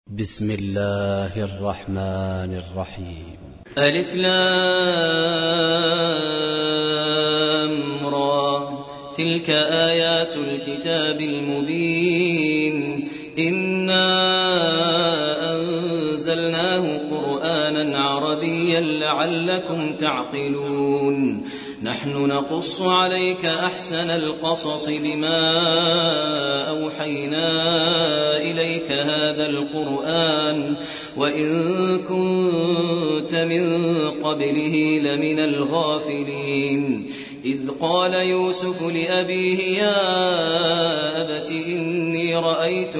بسم الله الرحمن الرحيم. ألف لام را تلك آيات الكتاب المبين إنا أنزلناه قرآنا عربيا لعلكم تعقلون نحن نقص عليك أحسن القصص بما أوحينا إليك هذا القرآن وإن كنت من قبله لمن الغافلين إذ قال يوسف لأبيه يا أبت إني رأيت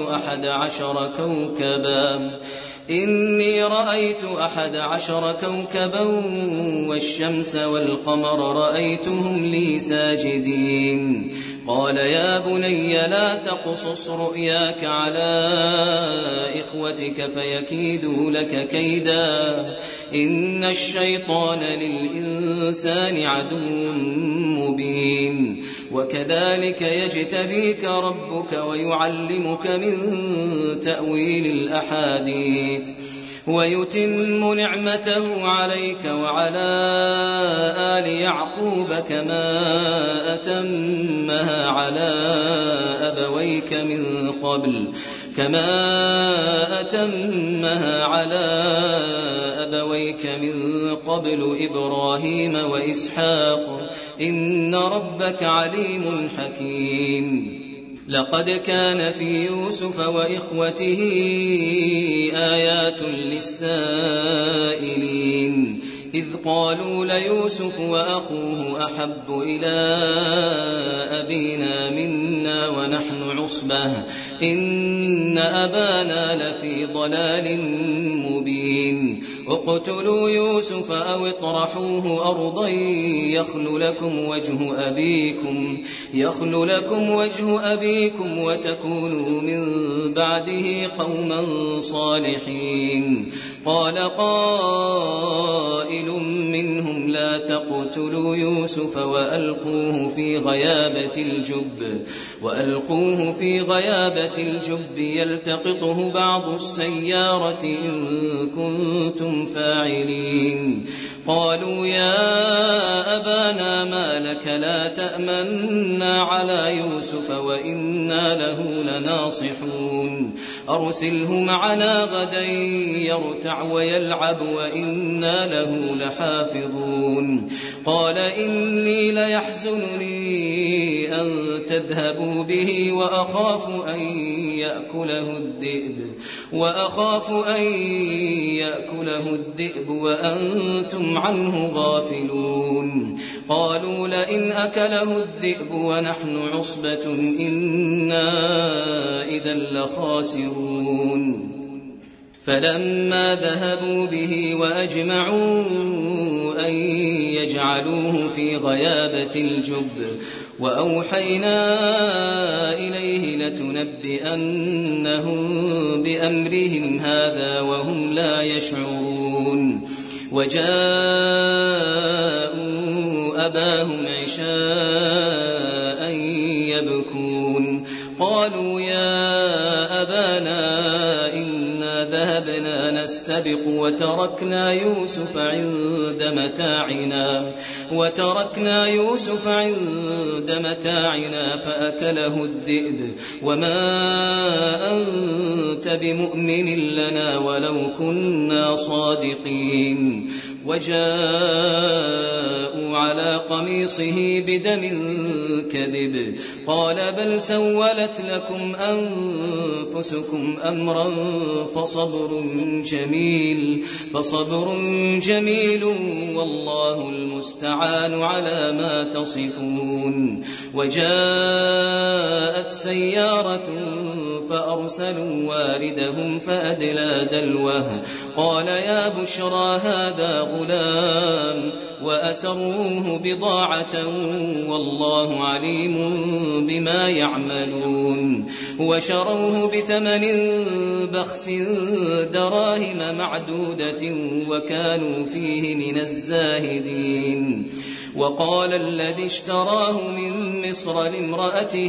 11 كوكبا والشمس والقمر رأيتهم لي ساجدين قال يا بني لا تقصص رؤياك على إخوتك فيكيدوا لك كيدا إن الشيطان للإنسان عدو مبين وكذلك يجتبيك ربك ويعلمك من تأويل الأحاديث ويتم نعمته عليك وعلى آل يعقوب كما أتمها على أبويك من قبل إبراهيم وإسحاق إن ربك عليم حكيم لقد كان في يوسف وإخوته آيات للسائلين إذ قالوا ليوسف وأخوه أحب إلى أبينا منا ونحن عصبة إن أبانا لفي ضلال مبين اقتلوا يوسف أو اطرحوه أرضا يخل لكم وجه أبيكم وتكونوا من بعده قوما صالحين قال قائل منهم لا تقتلوا يوسف وألقوه في غيابة الجب يلتقطه بعض السيارة إن كنتم فاعلين قالوا يا أبانا ما لك لا تأمنا على يوسف وإنا له لناصحون أرسله معنا غدا يرتع ويلعب وإنا له لحافظون قال إني ليحزنني أن تذهبوا به وأخاف أن يأكله الذئب وأنتم عنه غافلون قالوا لئن أكله الذئب ونحن عصبة إنا إذا لخاسرون فلما ذهبوا به وأجمعوا أن يجعلوه في غيابة الجب وأوحينا إليه لتنبئنهم بأمرهم هذا وهم لا يشعرون وجاءوا أباهم عشاء يبكون قالوا يا أبانا إنا ذهبنا نستبق وتركنا يوسف عند متاعنا فأكله الذئب وما أنت بمؤمن لنا ولو كنا صادقين وجاءوا على قميصه بدم كذب قال بل سولت لكم أنفسكم أمرا فصبر جميل والله المستعان على ما تصفون وجاءت سيارة فأرسلوا واردهم فأدلى دلوه قال يا بشرى هذا غلام وأسروه بضاعة والله عليم بما يعملون وشروه بثمن بخس دراهم معدودة وكانوا فيه من الزاهدين وقال الذي اشتراه من مصر لامرأته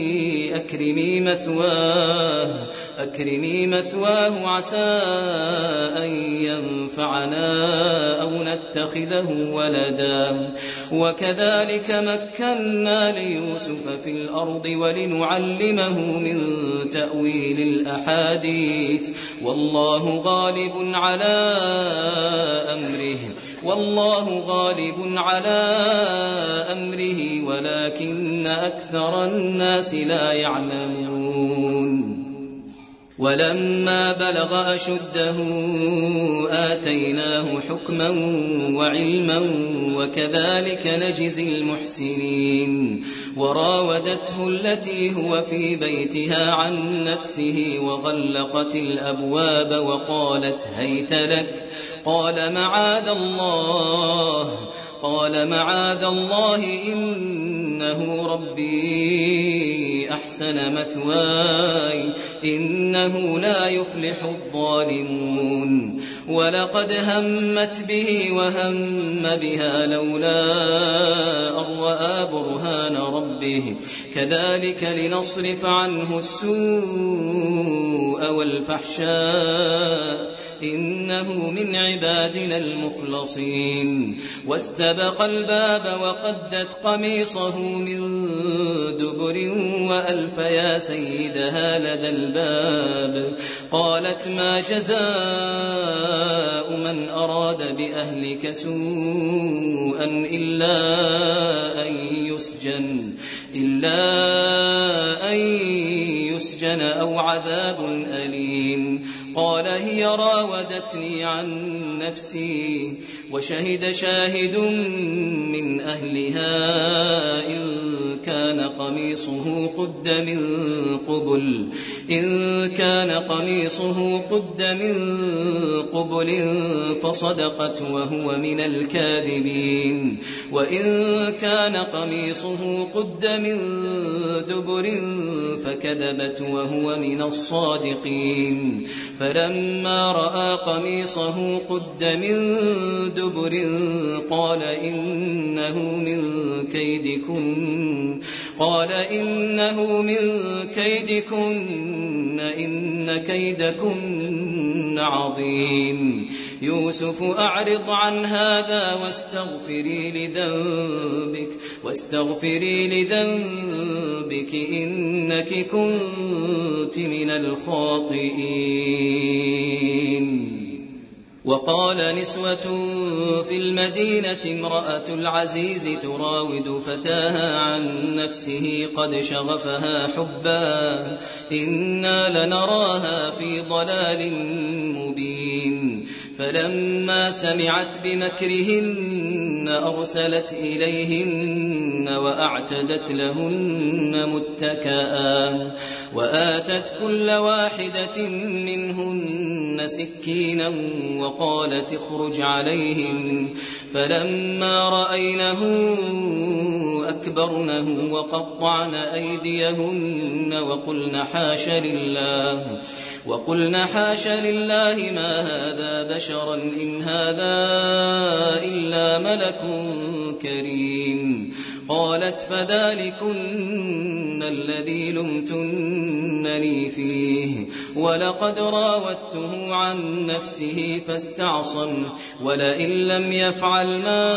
أكرمي مثواه عسى أن ينفعنا أو نتخذه ولدا وكذلك مكنا ليوسف في الأرض ولنعلمه من تأويل الأحاديث والله غالب على أمره ولكن أكثر الناس لا يعلمون ولما بلغ أشده آتيناه حكما وعلما وكذلك نجزي المحسنين وراودته التي هو في بيتها عن نفسه وغلقت الأبواب وقالت هيت لك قال معاذ الله إنه ربي أحسن مثواي إنه لا يفلح الظالمون ولقد همت به وهم بها لولا أن رأى برهان ربه كذلك لنصرف عنه السوء والفحشاء إنه من عبادنا المخلصين واستبق الباب وقدت قميصه من دبر وألف يا سيدها لدى الباب قالت ما جزاء من أراد بأهلك سوءا إلا أن يسجن أو عذاب أليم قال هي راودتني عن نفسي وشهد شاهد من أهلها إن كان قميصه قد من قبل فصدقت وهو من الكاذبين وإن كان قميصه قد من دبر فكذبت وهو من الصادقين فلما رأى قميصه قد من دبر قال إنه من كيدكن إن كيدكن عظيم يوسف أعرض عن هذا واستغفري لذنبك إنك كنت من الخاطئين وقال نسوة في المدينة امرأة العزيز تراود فتاها عن نفسه قد شغفها حبا إنا لنراها في ضلال مبين فلما سمعت بمكرهن أرسلت إليهن وأعتدت لهن متكئا وآتت كل واحدة منهن سكينا وقالت اخرج عليهم فلما رأينه أكبرنه وقطعن أيديهن وقلن حاش لله ما هذا بشرا إن هذا إلا ملك كريم قالت فذلكن الذي لمتنني فيه ولقد راودته عن نفسه فاستعصم ولئن لم يفعل ما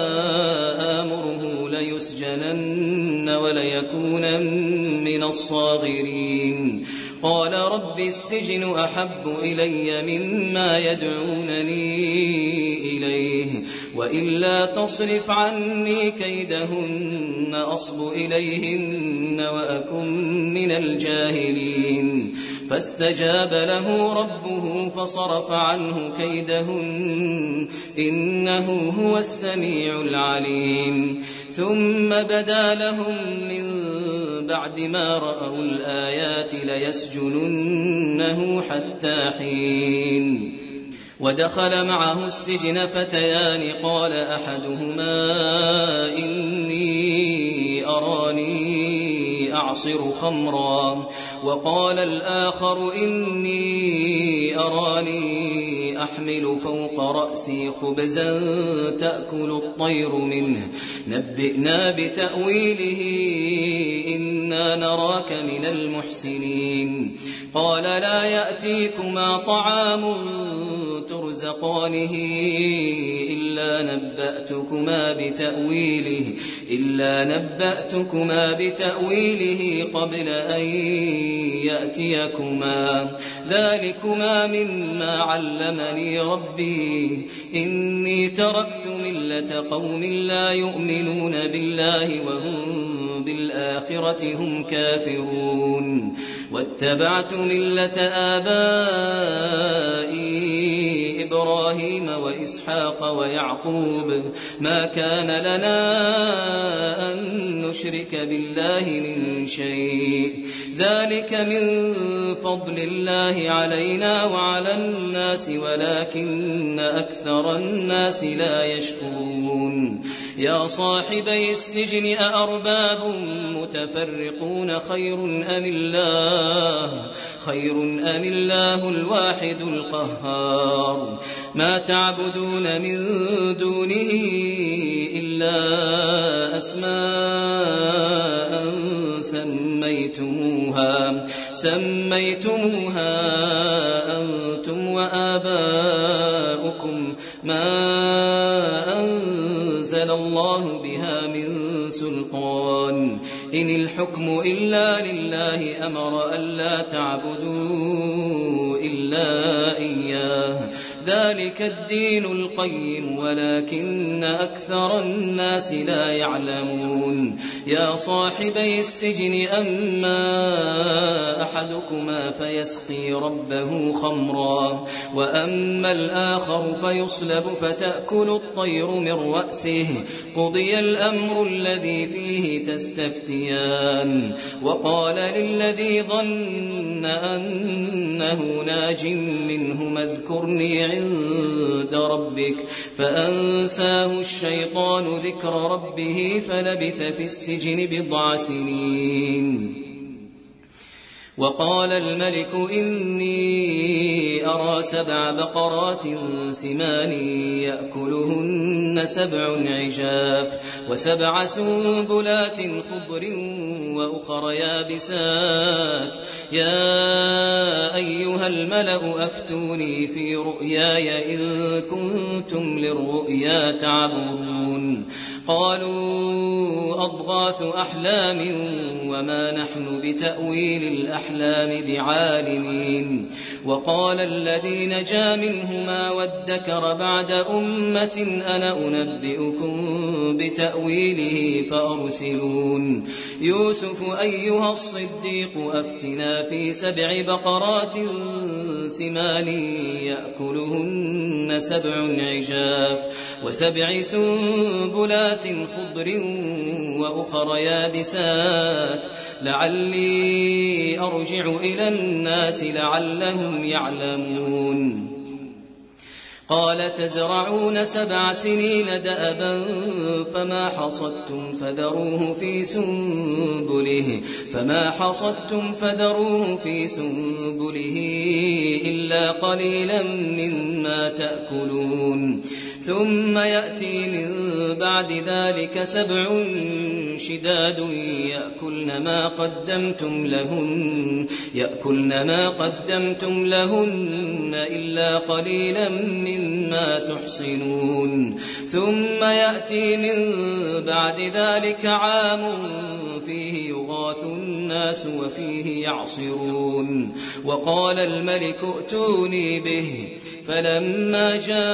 آمره ليسجنن وليكون من الصاغرين قال رب السجن أحب إلي مما يدعونني إليه وإلا تصرف عني كيدهن أصب إليهن وأكن من الجاهلين فاستجاب له ربه فصرف عنه كيدهن إنه هو السميع العليم ثم بدا لهم من بعد ما رأوا الآيات ليسجننه حتى حين ودخل معه السجن فتيان قال أحدهما إني أراني أعصر خمرا وقال الآخر إني أراني أحمل فوق رأسي خبزا تأكل الطير منه نبئنا بتأويله إنا نراك من المحسنين قال لا يأتيكما طعام ترزقانه إلا نبأتكما بتأويله قبل أن يأتيكما ذلكما مما علمني ربي إني تركت ملة قوم لا يؤمنون بالله وهم بالآخرة هم كافرون واتبعت ملة آبائي إبراهيم وإسحاق ويعقوب ما كان لنا أن نشرك بالله من شيء ذلك من فضل الله علينا وعلى الناس ولكن أكثر الناس لا يشكرون يا صاحبي السجن أأرباب متفرقون خير أم الله الواحد القهار ما تعبدون من دونه إلا أسماء سميتموها أنتم وآباؤكم ما أنزل الله بها من سلطان إن الحكم إلا لله أمر ألا تعبدوا إلا إياه ذلك الدين القيم ولكن أكثر الناس لا يعلمون يا صاحبي السجن أما أحدكما فيسقي ربه خمرا وأما الآخر فيصلب فتأكل الطير من رأسه قضي الأمر الذي فيه تستفتيان وقال للذي ظن أنه ناج منهما اذكرني عند ربك فأنساه الشيطان ذكر ربه فلبث في السجن بضع سنين وقال الملك إني أرى 7 بقرات سمان يأكلهن 7 عجاف و7 سنبلات خضر وأخر يابسات يا أيها الملأ أفتوني في رؤياي إن كنتم للرؤيا تعبرون قالوا أضغاث أحلام وما نحن بتأويل الأحلام بعالمين وقال الذي نجا منهما وادكر بعد أمة أنا أنبئكم بتأويله فأرسلون يوسف أيها الصديق أفتنا في 7 بقرات سمان يأكلهن 7 عجاف و7 سنبلات خضر وأخر يابسات لعلي أرجع إلى الناس لعلهم يعلمون قال تزرعون 7 سنين دأبا فما حصدتم فذروه في سنبله إلا قليلا مما تأكلون ثم يأتي من بعد ذلك 7 شداد يأكلن ما قدمتم لهن إلا قليلا مما تحصنون ثم يأتي من بعد ذلك عام فيه يغاث الناس وفيه يعصرون وقال الملك ائتوني به فلما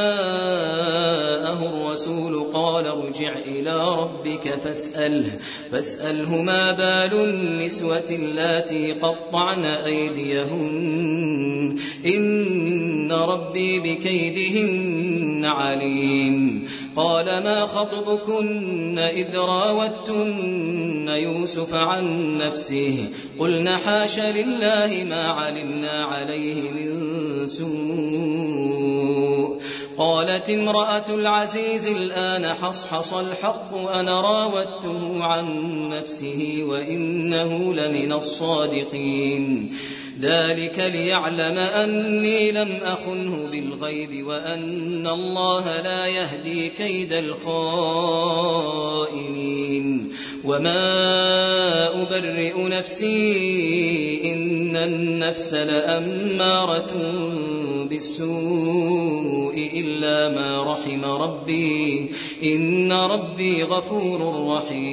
جاءه الرسول قال ارجع إلى ربك فاسأله ما بال النسوة اللاتي قطعن أيديهن إن ربي بكيدهن عليم قال ما خطبكن إذ راوتن يوسف عن نفسه قلنا حاش لله ما علمنا عليه من سوء قال وقالت امرأة العزيز الآن حصحص الحق أنا راودته عن نفسه وإنه لمن الصادقين ذلك ليعلم أني لم أخنه بالغيب وأن الله لا يهدي كيد الخائنين وما أبرئ نفسي إن النفس لأمارة بالسوء إلا ما رحم ربي إن ربي غفور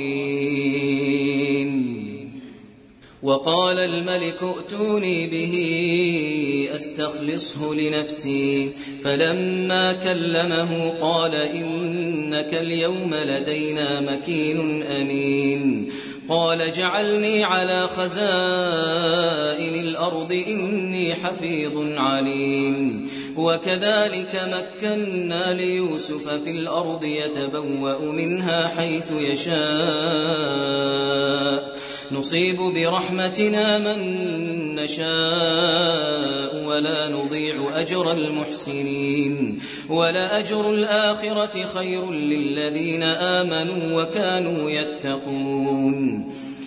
رحيم وقال الملك ائتوني به أستخلصه لنفسي فلما كلمه قال إنك اليوم لدينا مكين أمين قال جعلني على خزائن الأرض إني حفيظ عليم وكذلك مكنا ليوسف في الأرض يتبوأ منها حيث يشاء نصيب برحمتنا من نشاء ولا نضيع أجر المحسنين ولأجر الآخرة خير للذين آمنوا وكانوا يتقون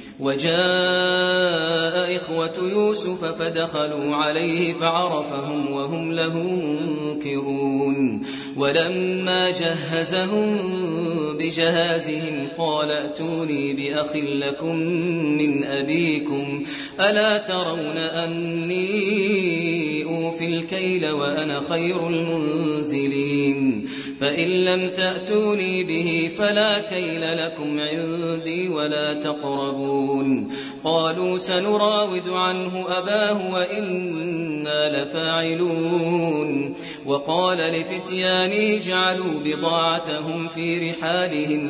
وجاء إخوة يوسف فدخلوا عليه فعرفهم وهم له منكرون ولما جهزهم بجهازهم قال ائتوني بأخ لكم من أبيكم ألا ترون أني أوفي الكيل وأنا خير المنزلين فإن لم تأتوني به فلا كيل لكم عندي ولا تقربون قالوا سنراود عنه أباه وإنا لفاعلون وقال لفتيانه جعلوا بضاعتهم في رحالهم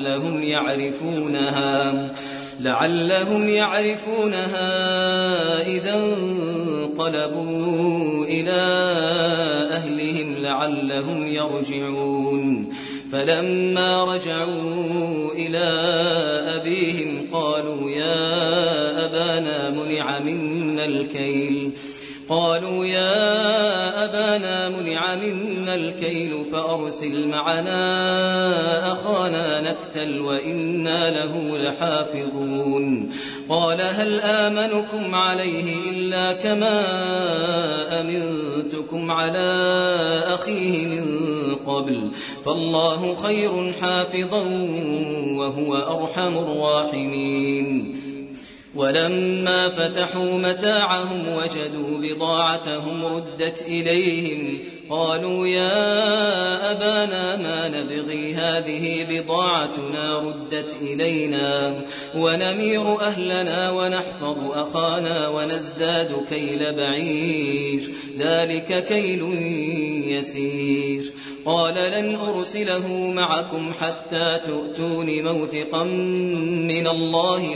لعلهم يعرفونها إذا انقلبوا إلى أهلهم لعلهم يرجعون فلما رجعوا إلى أبيهم قالوا يا أبانا منع منا الكيل فأرسل معنا أخانا نكتل وإنا له لحافظون قال هل آمنكم عليه إلا كما أمنتكم على أخيه من قبل فالله خير حافظا وهو أرحم الراحمين ولما فتحوا متاعهم وجدوا بضاعتهم ردت إليهم قالوا يا أبانا ما نبغي هذه بضاعتنا ردت إلينا ونمير أهلنا ونحفظ أخانا ونزداد كيل بعير ذلك كيل يسير قال لن أرسله معكم حتى تؤتون موثقا من الله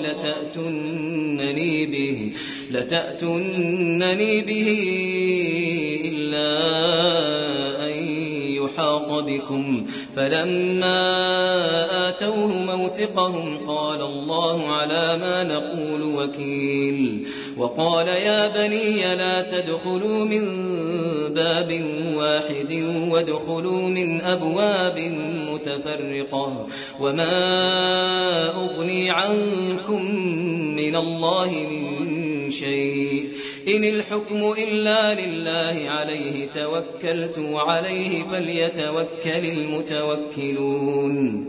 لتأتونني به إلا أن يحاط بكم فلما آتوه موثقهم قال الله على ما نقول وكيل وقال يا بني لا تدخلوا من باب واحد وادخلوا من أبواب متفرقة وما أغني عنكم من الله من شيء إن الحكم إلا لله عليه توكلت وعليه فليتوكل المتوكلون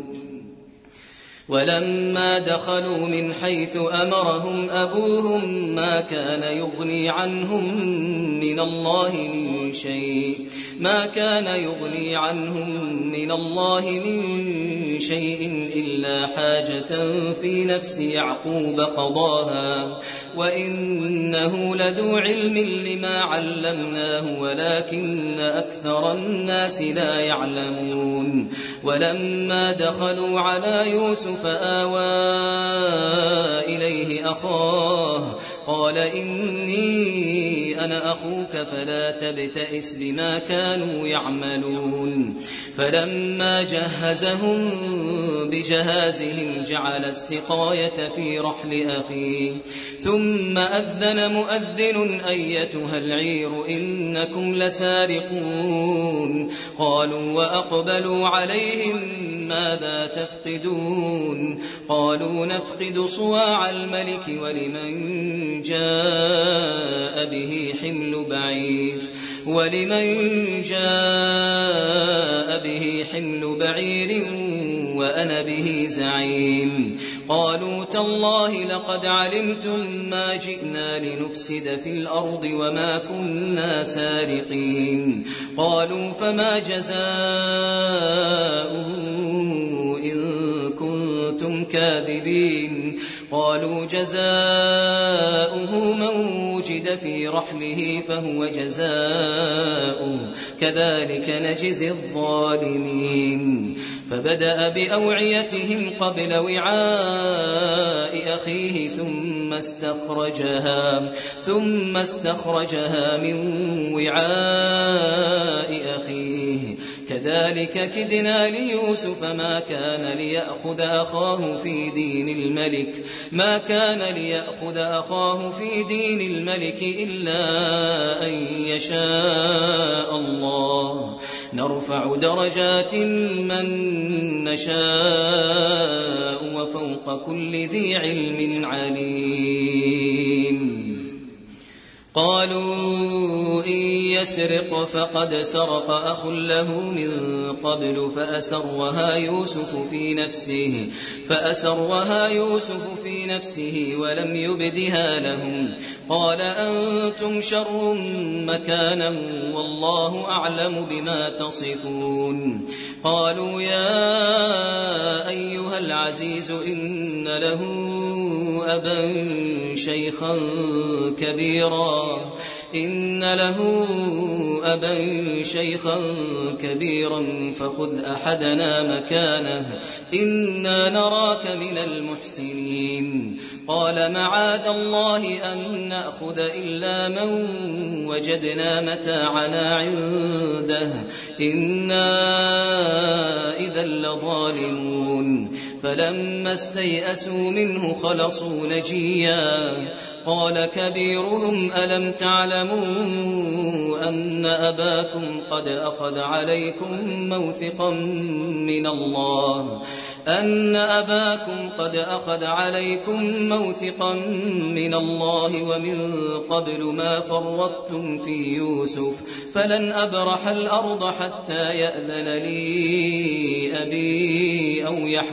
ولما دخلوا من حيث أمرهم أبوهم ما كان يغني عنهم من الله من شيء إلا حاجة في نفس يعقوب قضاها وإنه لذو علم لما علمناه ولكن أكثر الناس لا يعلمون ولما دخلوا على يوسف آوى إليه أخاه قال إني أنا أخوك فلا تبتئس بما كانوا يعملون فلما جهزهم بجهازهم جعل السقاية في رحل أخيه ثم أذن مؤذن أيتها العير إنكم لسارقون قالوا وأقبلوا عليهم ماذا تفقدون قالوا نفقد صواع الملك ولمن جاء به حمل بعير وأنا به زعيم قالوا تالله لقد علمتم ما جئنا لنفسد في الأرض وما كنا سارقين قالوا فما جزاؤه إن كنتم كاذبين قالوا جزاؤه من وجد في رحله فهو جزاؤه كذلك نجزي الظالمين فبدأ بأوعيتهم قبل وعاء أخيه ثم استخرجها من وعاء أخيه كذلك كدنا ليوسف ما كان ليأخذ أخاه في دين الملك إلا أن يشاء الله نرفع درجات من نشاء وفوق كل ذي علم عليم قالوا إن يسرق فقد سرق أخ له من قبل فأسرها يوسف في نفسه ولم يبدها لهم قال أنتم شر مكانا والله أعلم بما تصفون قالوا يا أيها العزيز إن له أبا شيخا كبيرا فخذ أحدنا مكانه إنا نراك من المحسنين قال معاذ الله أن نأخذ إلا من وجدنا متاعنا عنده إنا إذا لظالمون فلما استيئسوا منه خلصوا نجيا قال كبيرهم ألم تعلموا أن أباكم قد أخذ عليكم موثقا من الله ومن قبل ما فرطتم في يوسف فلن أبرح الأرض حتى يأذن لي أبي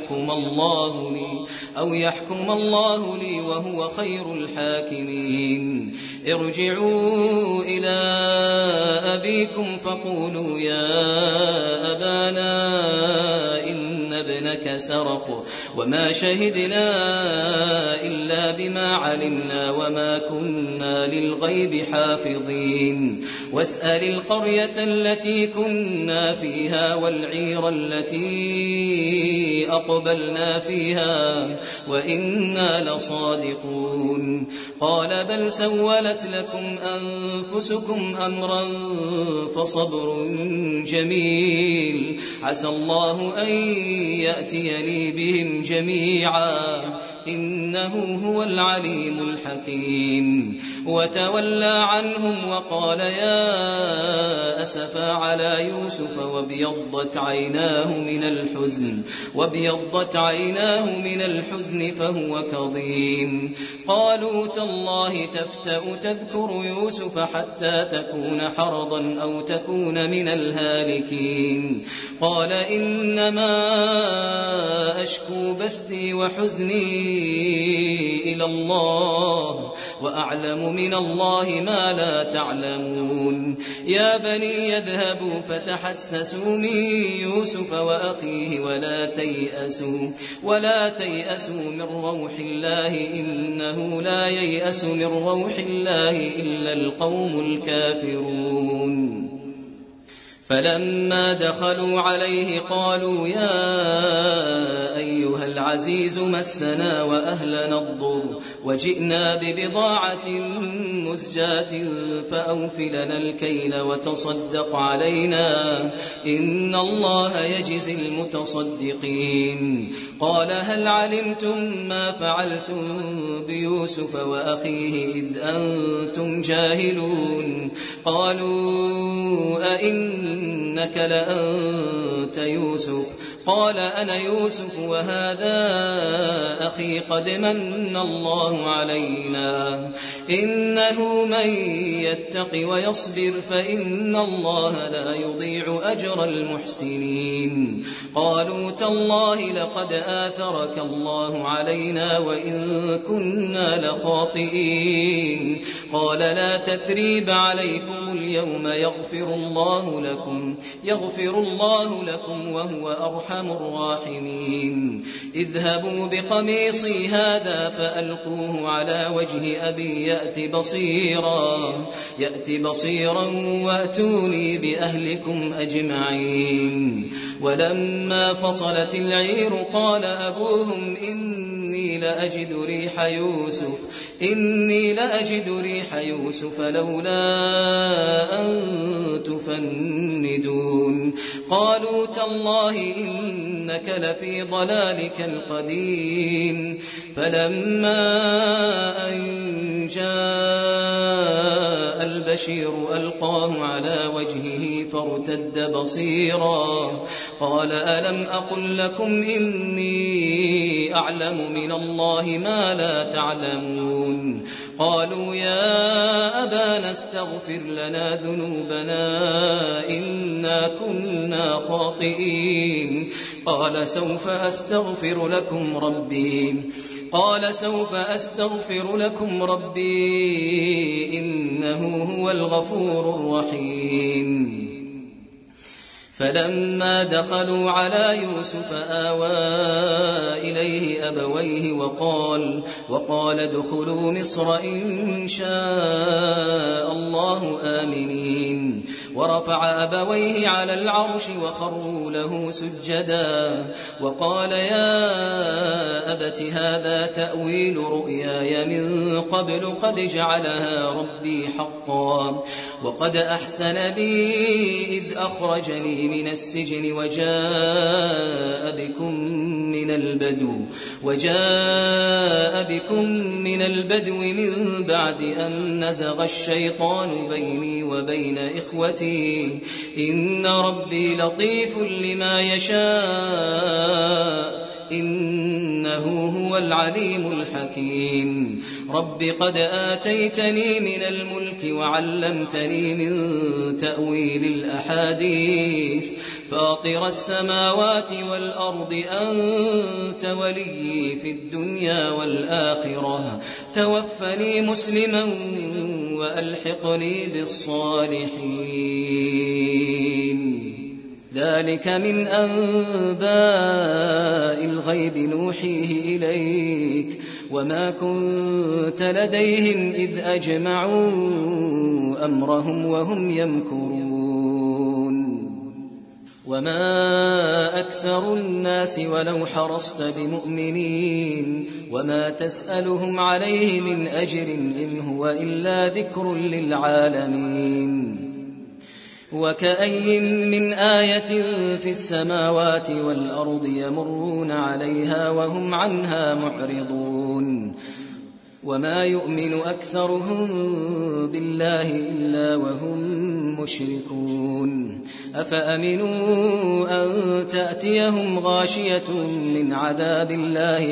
أو يحكم الله لي وهو خير الحاكمين ارجعوا إلى أبيكم فقولوا يا أبانا إن ابنك سرق وما شهدنا إلا بما علمنا وما كنا للغيب حافظين واسأل القرية التي كنا فيها والعير التي أقبلنا فيها وإنا لصادقون قال بل سولت لكم أنفسكم أمرا فصبر جميل عسى الله أن يأتيني بهم جميعا إنه هو العليم الحكيم وتولى عنهم وقال يا أسفا على يوسف وابيضت عيناه من الحزن فهو كظيم قالوا تالله تفتأ تذكر يوسف حتى تكون حرضا أو تكون من الهالكين قال إنما أشكو بثي وحزني إلى الله وأعلم من الله ما لا تعلمون يا بني يذهبوا فتحسسوا من يوسف وأخيه ولا تيأسوا من روح الله إنه لا ييأس من روح الله إلا القوم الكافرون فلما دخلوا عليه قالوا يا أيها العزيز مسنا وأهلنا الضر وجئنا ببضاعة مزجاة فأوف لنا الكيل وتصدق علينا إن الله يجزي المتصدقين قال هل علمتم ما فعلتم بيوسف وأخيه إذ أنتم جاهلون قالوا أئنك لأنت يوسف قال أنا يوسف وهذا أخي قد من الله علينا إنه من يتق ويصبر فإن الله لا يضيع أجر المحسنين قالوا تالله لقد آثرك الله علينا وإن كنا لخاطئين قال لا تثريب عليكم اليوم يغفر الله لكم وهو أرحم الراحمين اذهبوا بقميصي هذا فألقوه على وجه أبي يأت بصيرا وأتوني بأهلكم أجمعين ولما فصلت العير قال أبوهم إني لأجد ريح يوسف لولا أن تفندون قالوا تالله إنك لفي ضلالك القديم فلما أن جاء البشير ألقاه على وجهه فارتد بصيرا قال ألم أقل لكم إني أعلم من الله ما لا تعلمون قالوا يا أبانا استغفر لنا ذنوبنا إنا كنا خاطئين قال سوف أستغفر لكم ربي إنه هو الغفور الرحيم فلما دخلوا على يوسف آوى إليه أبويه وقال ادخلوا مصر إن شاء الله آمنين ورفع أبويه على العرش وخروا له سجدا وقال يا أبت هذا تأويل رؤياي من قبل قد جعلها ربي حقا وقد أحسن بي إذ أخرجني من السجن وجاء بكم من البدو من بعد أن نزغ الشيطان بيني وبين إخوتي إن ربي لطيف لما يشاء إنه هو العليم الحكيم رب قد آتيتني من الملك وعلمتني من تأويل الأحاديث فاطر السماوات والأرض أنت ولي في الدنيا والآخرة توفني مسلما وألحقني بالصالحين ذلك من أنباء الغيب نوحيه إليك وما كنت لديهم إذ أجمعوا أمرهم وهم يمكرون وما أكثر الناس ولو حرصت بمؤمنين وما تسألهم عليه من أجر إن هو إلا ذكر للعالمين وكأي من آية في السماوات والأرض يمرون عليها وهم عنها معرضون وما يؤمن أكثرهم بالله إلا وهم مشركون أفأمنوا أن تأتيهم غاشية من عذاب الله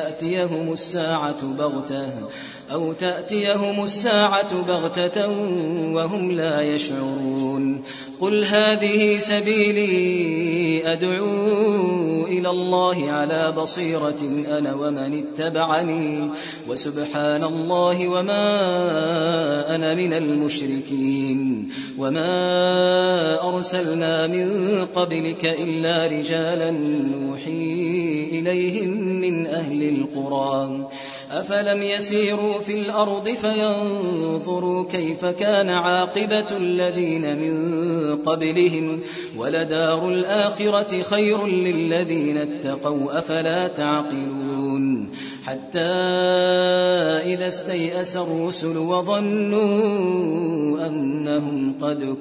أو تأتيهم الساعة بغتة وهم لا يشعرون قل هذه سبيلي أدعو إلى الله على بصيرة أنا ومن اتبعني وسبحان الله وما أنا من المشركين وما أرسلنا من قبلك إلا رجالا نوحي إليهم من أهل القرى أفلم يسيروا في الأرض فينظروا كيف كان عاقبة الذين من قبلهم ولدار الآخرة خير للذين اتقوا أفلا تعقلون حتى إذا استيأس الرسل وظنوا أنهم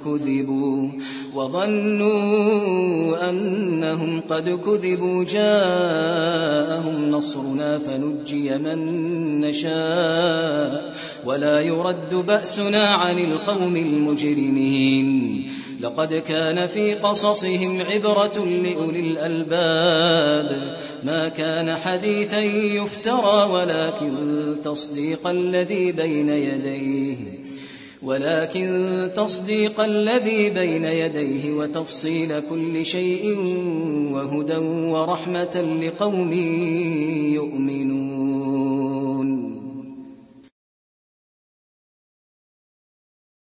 قد كذبوا جاءهم نصرنا فنجي من نشاء ولا يرد بأسنا عن القوم المجرمين. لقد كان في قصصهم عبرة لأولي الألباب ما كان حديثا يفترى ولكن تصديق الذي بين يديه وتفصيل كل شيء وهدى ورحمة لقوم يؤمنون.